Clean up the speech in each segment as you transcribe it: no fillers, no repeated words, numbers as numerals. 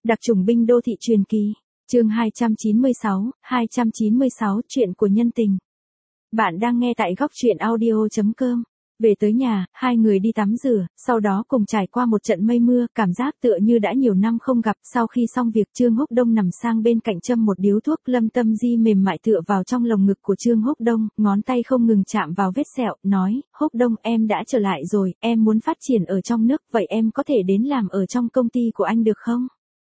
Đặc chủng binh đô thị truyền kỳ. Chương 296, chuyện của nhân tình. Bạn đang nghe tại góc truyện audio.com. Về tới nhà, hai người đi tắm rửa, sau đó cùng trải qua một trận mây mưa, cảm giác tựa như đã nhiều năm không gặp. Sau khi xong việc, Trương Húc Đông nằm sang bên cạnh châm một điếu thuốc. Lâm Tâm Di mềm mại tựa vào trong lồng ngực của Trương Húc Đông, ngón tay không ngừng chạm vào vết sẹo, nói, Húc Đông, em đã trở lại rồi, em muốn phát triển ở trong nước, vậy em có thể đến làm ở trong công ty của anh được không?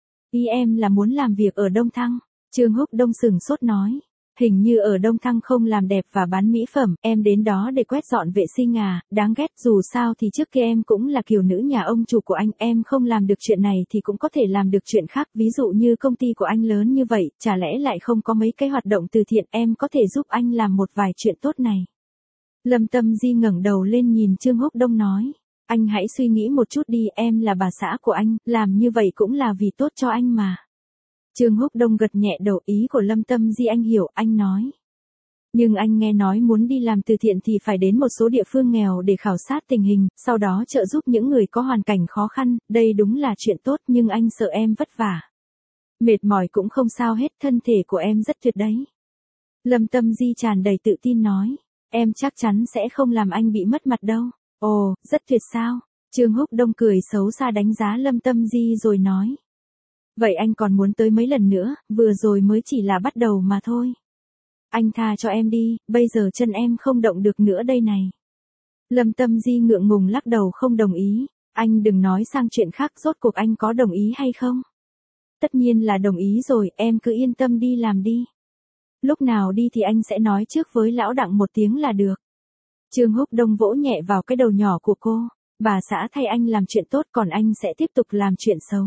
Ý em là muốn làm việc ở Đông Thăng. Trương Húc Đông sửng sốt nói. Hình như ở Đông Thăng không làm đẹp và bán mỹ phẩm, em đến đó để quét dọn vệ sinh à, đáng ghét, dù sao thì trước kia em cũng là kiều nữ nhà ông chủ của anh, em không làm được chuyện này thì cũng có thể làm được chuyện khác, ví dụ như công ty của anh lớn như vậy, chả lẽ lại không có mấy cái hoạt động từ thiện, em có thể giúp anh làm một vài chuyện tốt này. Lâm Tâm Di ngẩng đầu lên nhìn Trương Húc Đông nói, anh hãy suy nghĩ một chút đi, em là bà xã của anh, làm như vậy cũng là vì tốt cho anh mà. Trương Húc Đông gật nhẹ đầu, ý của Lâm Tâm Di anh hiểu, anh nói. Nhưng anh nghe nói muốn đi làm từ thiện thì phải đến một số địa phương nghèo để khảo sát tình hình, sau đó trợ giúp những người có hoàn cảnh khó khăn, đây đúng là chuyện tốt nhưng anh sợ em vất vả. Mệt mỏi cũng không sao hết, thân thể của em rất tuyệt đấy. Lâm Tâm Di tràn đầy tự tin nói, em chắc chắn sẽ không làm anh bị mất mặt đâu. Ồ, rất tuyệt sao? Trương Húc Đông cười xấu xa đánh giá Lâm Tâm Di rồi nói. Vậy anh còn muốn tới mấy lần nữa, vừa rồi mới chỉ là bắt đầu mà thôi. Anh tha cho em đi, bây giờ chân em không động được nữa đây này. Lâm Tâm Di ngượng ngùng lắc đầu không đồng ý, anh đừng nói sang chuyện khác, rốt cuộc anh có đồng ý hay không? Tất nhiên là đồng ý rồi, em cứ yên tâm đi làm đi. Lúc nào đi thì anh sẽ nói trước với lão Đặng một tiếng là được. Trương Húc Đông vỗ nhẹ vào cái đầu nhỏ của cô, bà xã thay anh làm chuyện tốt còn anh sẽ tiếp tục làm chuyện xấu.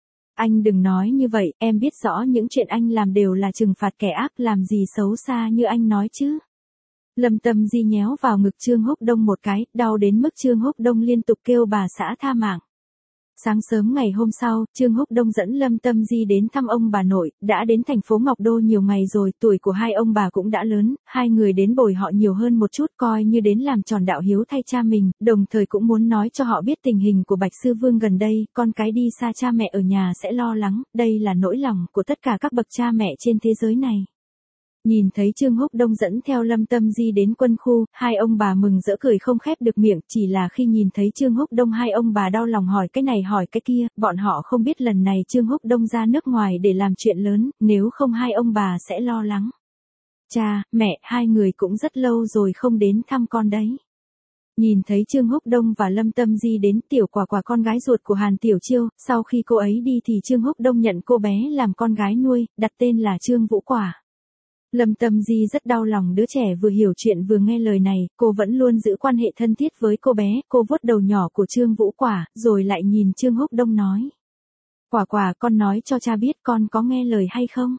Anh đừng nói như vậy, em biết rõ những chuyện anh làm đều là trừng phạt kẻ ác, làm gì xấu xa như anh nói chứ. Lâm Tâm Di nhéo vào ngực Trương Húc Đông một cái, đau đến mức Trương Húc Đông liên tục kêu bà xã tha mạng. Sáng sớm ngày hôm sau, Trương Húc Đông dẫn Lâm Tâm Di đến thăm ông bà nội, đã đến thành phố Ngọc Đô nhiều ngày rồi, tuổi của hai ông bà cũng đã lớn, hai người đến bồi họ nhiều hơn một chút coi như đến làm tròn đạo hiếu thay cha mình, đồng thời cũng muốn nói cho họ biết tình hình của Bạch Sư Vương gần đây, con cái đi xa cha mẹ ở nhà sẽ lo lắng, đây là nỗi lòng của tất cả các bậc cha mẹ trên thế giới này. Nhìn thấy Trương Húc Đông dẫn theo Lâm Tâm Di đến quân khu, hai ông bà mừng rỡ cười không khép được miệng, chỉ là khi nhìn thấy Trương Húc Đông hai ông bà đau lòng hỏi cái này hỏi cái kia, bọn họ không biết lần này Trương Húc Đông ra nước ngoài để làm chuyện lớn, nếu không hai ông bà sẽ lo lắng. Cha, mẹ, hai người cũng rất lâu rồi không đến thăm con đấy. Nhìn thấy Trương Húc Đông và Lâm Tâm Di đến, Tiểu Quả Quả con gái ruột của Hàn Tiểu Chiêu, sau khi cô ấy đi thì Trương Húc Đông nhận cô bé làm con gái nuôi, đặt tên là Trương Vũ Quả. Lâm Tâm Di rất đau lòng đứa trẻ vừa hiểu chuyện vừa nghe lời này, cô vẫn luôn giữ quan hệ thân thiết với cô bé, cô vuốt đầu nhỏ của Trương Vũ Quả, rồi lại nhìn Trương Húc Đông nói. Quả Quả, con nói cho cha biết con có nghe lời hay không?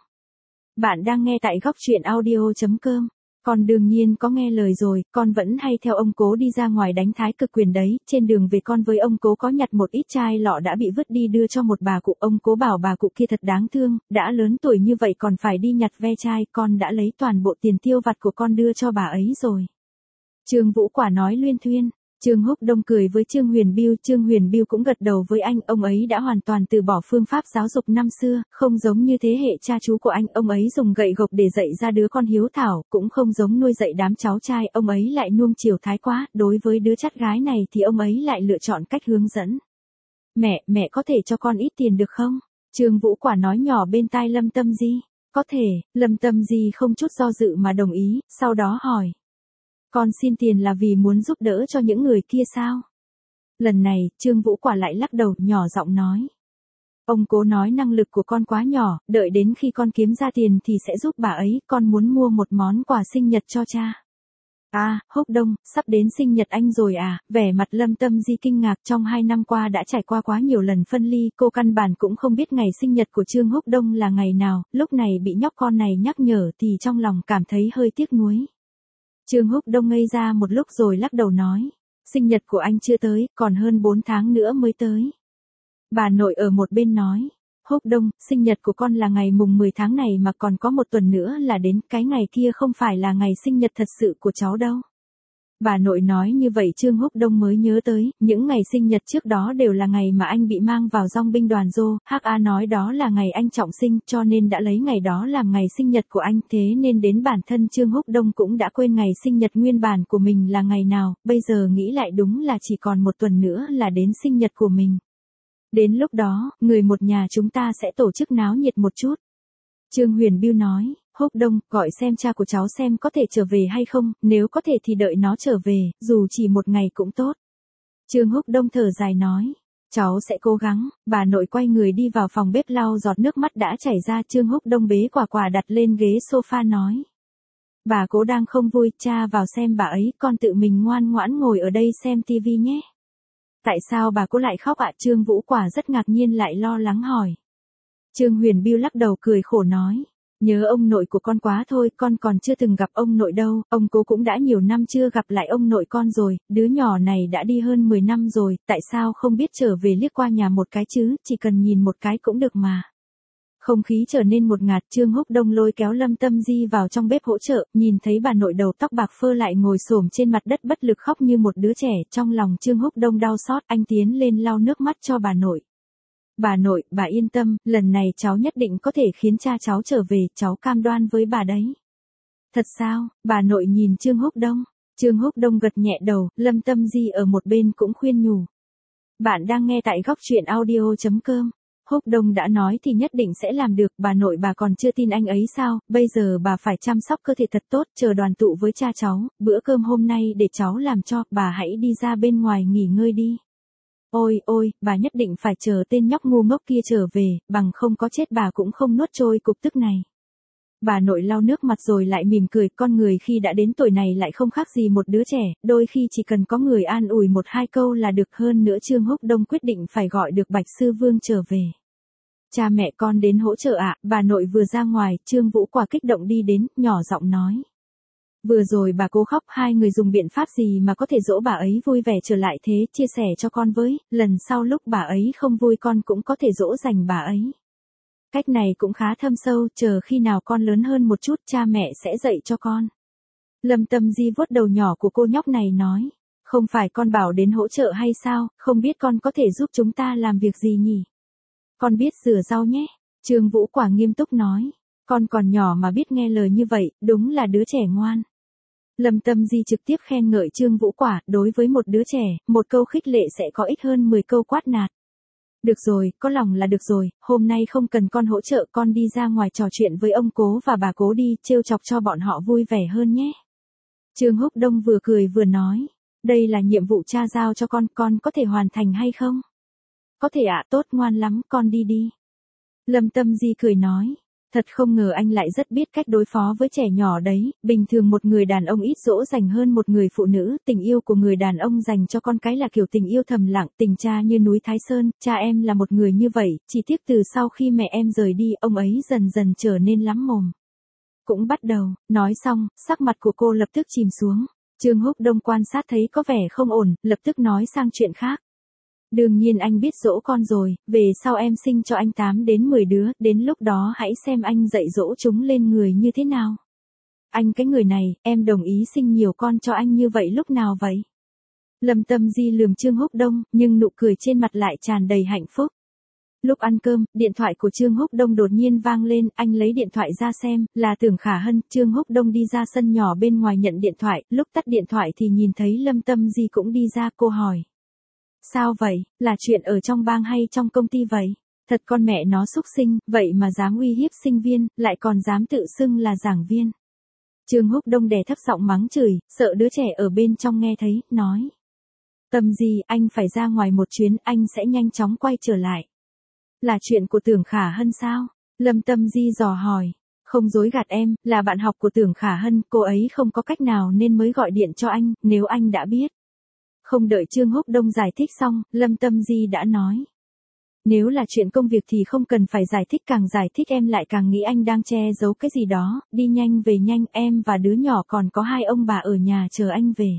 Bạn đang nghe tại góc truyện audio.com. Con đương nhiên có nghe lời rồi, con vẫn hay theo ông cố đi ra ngoài đánh thái cực quyền đấy, trên đường về con với ông cố có nhặt một ít chai lọ đã bị vứt đi đưa cho một bà cụ, ông cố bảo bà cụ kia thật đáng thương, đã lớn tuổi như vậy còn phải đi nhặt ve chai, con đã lấy toàn bộ tiền tiêu vặt của con đưa cho bà ấy rồi. Trương Vũ Quả nói luyên thuyên. Trương Húc Đông cười với Trương Huyền Biêu cũng gật đầu với anh, ông ấy đã hoàn toàn từ bỏ phương pháp giáo dục năm xưa, không giống như thế hệ cha chú của anh, ông ấy dùng gậy gộc để dạy ra đứa con hiếu thảo, cũng không giống nuôi dạy đám cháu trai, ông ấy lại nuông chiều thái quá, đối với đứa chắt gái này thì ông ấy lại lựa chọn cách hướng dẫn. Mẹ có thể cho con ít tiền được không? Trương Vũ Quả nói nhỏ bên tai Lâm Tâm Di. Có thể, Lâm Tâm Di không chút do dự mà đồng ý, sau đó hỏi. Con xin tiền là vì muốn giúp đỡ cho những người kia sao? Lần này, Trương Vũ Quả lại lắc đầu, nhỏ giọng nói. Ông cố nói năng lực của con quá nhỏ, đợi đến khi con kiếm ra tiền thì sẽ giúp bà ấy, con muốn mua một món quà sinh nhật cho cha. À, Húc Đông, sắp đến sinh nhật anh rồi à? Vẻ mặt Lâm Tâm Di kinh ngạc, trong 2 năm qua đã trải qua quá nhiều lần phân ly, cô căn bản cũng không biết ngày sinh nhật của Trương Húc Đông là ngày nào, lúc này bị nhóc con này nhắc nhở thì trong lòng cảm thấy hơi tiếc nuối. Trương Húc Đông ngây ra một lúc rồi lắc đầu nói, sinh nhật của anh chưa tới, còn hơn 4 tháng nữa mới tới. Bà nội ở một bên nói, Húc Đông, sinh nhật của con là ngày mùng 10 tháng này mà còn có 1 tuần nữa là đến, cái ngày kia không phải là ngày sinh nhật thật sự của cháu đâu. Bà nội nói như vậy Trương Húc Đông mới nhớ tới, những ngày sinh nhật trước đó đều là ngày mà anh bị mang vào dong binh đoàn Dô, HA nói đó là ngày anh trọng sinh, cho nên đã lấy ngày đó làm ngày sinh nhật của anh, thế nên đến bản thân Trương Húc Đông cũng đã quên ngày sinh nhật nguyên bản của mình là ngày nào, bây giờ nghĩ lại đúng là chỉ còn một tuần nữa là đến sinh nhật của mình. Đến lúc đó, người một nhà chúng ta sẽ tổ chức náo nhiệt một chút. Trương Huyền Bưu nói. Húc Đông, gọi xem cha của cháu xem có thể trở về hay không, nếu có thể thì đợi nó trở về, dù chỉ một ngày cũng tốt. Trương Húc Đông thở dài nói, cháu sẽ cố gắng, bà nội quay người đi vào phòng bếp lau giọt nước mắt đã chảy ra. Trương Húc Đông bế quả quả đặt lên ghế sofa nói. Bà cố đang không vui, cha vào xem bà ấy, con tự mình ngoan ngoãn ngồi ở đây xem tivi nhé. Tại sao bà cố lại khóc ạ? Trương Vũ Quả rất ngạc nhiên lại lo lắng hỏi. Trương Huyền Bưu lắc đầu cười khổ nói. Nhớ ông nội của con quá thôi, con còn chưa từng gặp ông nội đâu, ông cố cũng đã nhiều năm chưa gặp lại ông nội con rồi, đứa nhỏ này đã đi hơn 10 năm rồi, tại sao không biết trở về liếc qua nhà một cái chứ, chỉ cần nhìn một cái cũng được mà. Không khí trở nên một ngạt. Trương Húc Đông lôi kéo Lâm Tâm Di vào trong bếp hỗ trợ, nhìn thấy bà nội đầu tóc bạc phơ lại ngồi xổm trên mặt đất bất lực khóc như một đứa trẻ, trong lòng Trương Húc Đông đau xót, anh tiến lên lau nước mắt cho bà nội. Bà nội, bà yên tâm, lần này cháu nhất định có thể khiến cha cháu trở về, cháu cam đoan với bà đấy. Thật sao? Bà nội nhìn Trương Húc Đông. Trương Húc Đông gật nhẹ đầu, Lâm Tâm Di ở một bên cũng khuyên nhủ. Bạn đang nghe tại góc truyện audio.com. Húc Đông đã nói thì nhất định sẽ làm được, bà nội bà còn chưa tin anh ấy sao, bây giờ bà phải chăm sóc cơ thể thật tốt, chờ đoàn tụ với cha cháu, bữa cơm hôm nay để cháu làm cho, bà hãy đi ra bên ngoài nghỉ ngơi đi. Ôi ôi, bà nhất định phải chờ tên nhóc ngu ngốc kia trở về, bằng không có chết bà cũng không nuốt trôi cục tức này. Bà nội lau nước mặt rồi lại mỉm cười, con người khi đã đến tuổi này lại không khác gì một đứa trẻ, đôi khi chỉ cần có người an ủi một hai câu là được. Hơn nữa Trương Húc Đông quyết định phải gọi được Bạch Sư Vương trở về. Cha mẹ con đến hỗ trợ ạ. Bà nội vừa ra ngoài, Trương Vũ Quả kích động đi đến, nhỏ giọng nói. Vừa rồi bà cố khóc, hai người dùng biện pháp gì mà có thể dỗ bà ấy vui vẻ trở lại thế, chia sẻ cho con với, lần sau lúc bà ấy không vui con cũng có thể dỗ dành bà ấy. Cách này cũng khá thâm sâu, chờ khi nào con lớn hơn một chút cha mẹ sẽ dạy cho con. Lâm Tâm Di vuốt đầu nhỏ của cô nhóc này nói, không phải con bảo đến hỗ trợ hay sao, không biết con có thể giúp chúng ta làm việc gì nhỉ? Con biết rửa rau nhé. Trương Vũ Quả nghiêm túc nói, con còn nhỏ mà biết nghe lời như vậy, đúng là đứa trẻ ngoan. Lâm Tâm Di trực tiếp khen ngợi Trương Vũ Quả, đối với một đứa trẻ, một câu khích lệ sẽ có ích hơn 10 câu quát nạt. Được rồi, có lòng là được rồi, hôm nay không cần con hỗ trợ, con đi ra ngoài trò chuyện với ông cố và bà cố đi, trêu chọc cho bọn họ vui vẻ hơn nhé. Trương Húc Đông vừa cười vừa nói, đây là nhiệm vụ cha giao cho con có thể hoàn thành hay không? Có thể ạ, tốt, ngoan lắm, con đi đi. Lâm Tâm Di cười nói. Thật không ngờ anh lại rất biết cách đối phó với trẻ nhỏ đấy, bình thường một người đàn ông ít dỗ dành hơn một người phụ nữ, tình yêu của người đàn ông dành cho con cái là kiểu tình yêu thầm lặng, tình cha như núi Thái Sơn, cha em là một người như vậy, chỉ tiếc từ sau khi mẹ em rời đi, ông ấy dần dần trở nên lắm mồm. Cũng bắt đầu, nói xong, sắc mặt của cô lập tức chìm xuống, Trương Húc Đông quan sát thấy có vẻ không ổn, lập tức nói sang chuyện khác. Đương nhiên anh biết dỗ con rồi, về sau em sinh cho anh 8 đến 10 đứa, đến lúc đó hãy xem anh dạy dỗ chúng lên người như thế nào. Anh cái người này, em đồng ý sinh nhiều con cho anh như vậy lúc nào vậy? Lâm Tâm Di lườm Trương Húc Đông, nhưng nụ cười trên mặt lại tràn đầy hạnh phúc. Lúc ăn cơm, điện thoại của Trương Húc Đông đột nhiên vang lên, anh lấy điện thoại ra xem, là Tưởng Khả Hân. Trương Húc Đông đi ra sân nhỏ bên ngoài nhận điện thoại, lúc tắt điện thoại thì nhìn thấy Lâm Tâm Di cũng đi ra, cô hỏi. Sao vậy, là chuyện ở trong bang hay trong công ty vậy? Thật con mẹ nó xúc sinh, vậy mà dám uy hiếp sinh viên, lại còn dám tự xưng là giảng viên. Trương Húc Đông đè thấp giọng mắng chửi, sợ đứa trẻ ở bên trong nghe thấy, nói. Tâm Di, anh phải ra ngoài một chuyến, anh sẽ nhanh chóng quay trở lại. Là chuyện của Tưởng Khả Hân sao? Lâm Tâm Di dò hỏi. Không dối gạt em, là bạn học của Tưởng Khả Hân, cô ấy không có cách nào nên mới gọi điện cho anh, nếu anh đã biết. Không đợi Trương Húc Đông giải thích xong, Lâm Tâm Di đã nói. Nếu là chuyện công việc thì không cần phải giải thích, càng giải thích em lại càng nghĩ anh đang che giấu cái gì đó, đi nhanh về nhanh, em và đứa nhỏ còn có hai ông bà ở nhà chờ anh về.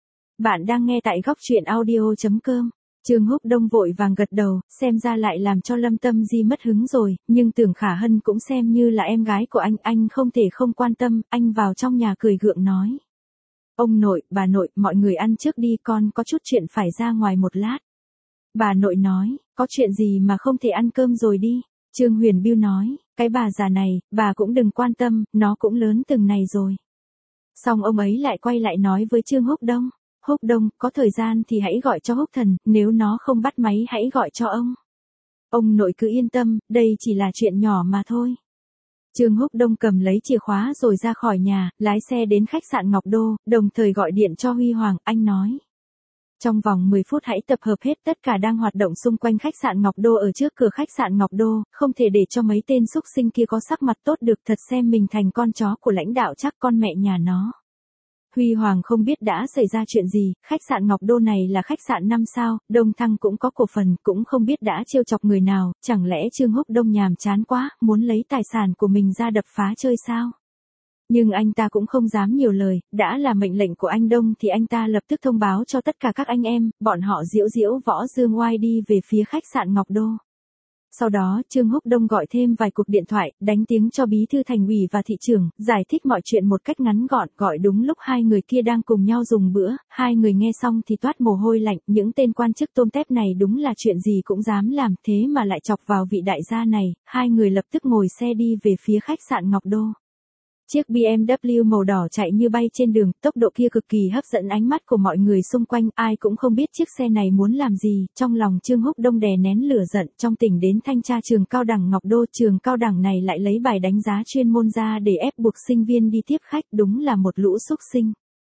Bạn đang nghe tại góc truyện audio.com. Trương Húc Đông vội vàng gật đầu, xem ra lại làm cho Lâm Tâm Di mất hứng rồi, nhưng Tưởng Khả Hân cũng xem như là em gái của anh không thể không quan tâm, anh vào trong nhà cười gượng nói. Ông nội, bà nội, mọi người ăn trước đi, con có chút chuyện phải ra ngoài một lát. Bà nội nói, có chuyện gì mà không thể ăn cơm rồi đi. Trương Huyền Biêu nói, cái bà già này, bà cũng đừng quan tâm, nó cũng lớn từng này rồi. Xong ông ấy lại quay lại nói với Trương Húc Đông. Húc Đông, có thời gian thì hãy gọi cho Húc Thần, nếu nó không bắt máy hãy gọi cho ông. Ông nội cứ yên tâm, đây chỉ là chuyện nhỏ mà thôi. Trương Húc Đông cầm lấy chìa khóa rồi ra khỏi nhà, lái xe đến khách sạn Ngọc Đô, đồng thời gọi điện cho Huy Hoàng, anh nói. Trong vòng 10 phút hãy tập hợp hết tất cả đang hoạt động xung quanh khách sạn Ngọc Đô ở trước cửa khách sạn Ngọc Đô, không thể để cho mấy tên xúc sinh kia có sắc mặt tốt được, thật xem mình thành con chó của lãnh đạo chắc con mẹ nhà nó. Huy Hoàng không biết đã xảy ra chuyện gì, khách sạn Ngọc Đô này là khách sạn 5 sao, Đông Thăng cũng có cổ phần, cũng không biết đã trêu chọc người nào, chẳng lẽ Trương Húc Đông nhàm chán quá, muốn lấy tài sản của mình ra đập phá chơi sao? Nhưng anh ta cũng không dám nhiều lời, đã là mệnh lệnh của anh Đông thì anh ta lập tức thông báo cho tất cả các anh em, bọn họ diễu diễu võ dương oai đi về phía khách sạn Ngọc Đô. Sau đó, Trương Húc Đông gọi thêm vài cuộc điện thoại, đánh tiếng cho bí thư thành ủy và thị trưởng, giải thích mọi chuyện một cách ngắn gọn, gọi đúng lúc hai người kia đang cùng nhau dùng bữa, hai người nghe xong thì toát mồ hôi lạnh, những tên quan chức tôm tép này đúng là chuyện gì cũng dám làm, thế mà lại chọc vào vị đại gia này, hai người lập tức ngồi xe đi về phía khách sạn Ngọc Đô. Chiếc BMW màu đỏ chạy như bay trên đường, tốc độ kia cực kỳ hấp dẫn ánh mắt của mọi người xung quanh, ai cũng không biết chiếc xe này muốn làm gì, trong lòng Trương Húc Đông đè nén lửa giận, trong tỉnh đến thanh tra trường cao đẳng Ngọc Đô, trường cao đẳng này lại lấy bài đánh giá chuyên môn ra để ép buộc sinh viên đi tiếp khách, đúng là một lũ xúc sinh.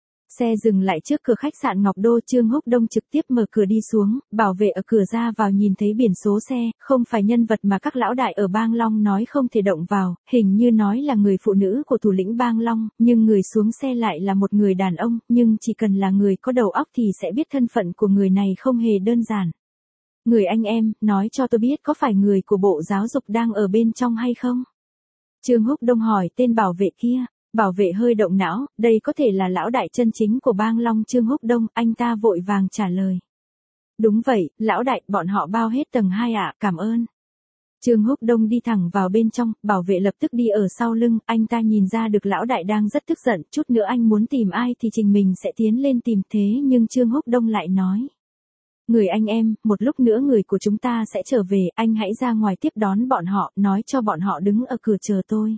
Xe dừng lại trước cửa khách sạn Ngọc Đô, Trương Húc Đông trực tiếp mở cửa đi xuống, bảo vệ ở cửa ra vào nhìn thấy biển số xe, không phải nhân vật mà các lão đại ở Bang Long nói không thể động vào, hình như nói là người phụ nữ của thủ lĩnh Bang Long, nhưng người xuống xe lại là một người đàn ông, nhưng chỉ cần là người có đầu óc thì sẽ biết thân phận của người này không hề đơn giản. Người anh em, nói cho tôi biết có phải người của Bộ Giáo dục đang ở bên trong hay không? Trương Húc Đông hỏi tên bảo vệ kia. Bảo vệ hơi động não, đây có thể là lão đại chân chính của Bang Long Trương Húc Đông, anh ta vội vàng trả lời. Đúng vậy, lão đại, bọn họ bao hết tầng 2 ạ, cảm ơn. Trương Húc Đông đi thẳng vào bên trong, bảo vệ lập tức đi ở sau lưng, anh ta nhìn ra được lão đại đang rất tức giận, chút nữa anh muốn tìm ai thì trình mình sẽ tiến lên tìm, thế nhưng Trương Húc Đông lại nói. Người anh em, một lúc nữa người của chúng ta sẽ trở về, anh hãy ra ngoài tiếp đón bọn họ, nói cho bọn họ đứng ở cửa chờ tôi.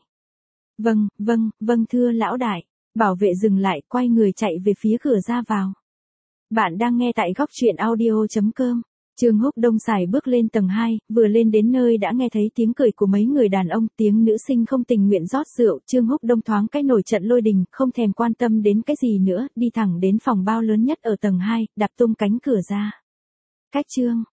Vâng, thưa lão đại. Bảo vệ dừng lại, quay người chạy về phía cửa ra vào. Bạn đang nghe tại góc truyện audio.com. Trương Húc Đông xài bước lên tầng 2, vừa lên đến nơi đã nghe thấy tiếng cười của mấy người đàn ông, tiếng nữ sinh không tình nguyện rót rượu, Trương Húc Đông thoáng cái nổi trận lôi đình, không thèm quan tâm đến cái gì nữa, đi thẳng đến phòng bao lớn nhất ở tầng 2, đạp tung cánh cửa ra. Cách chương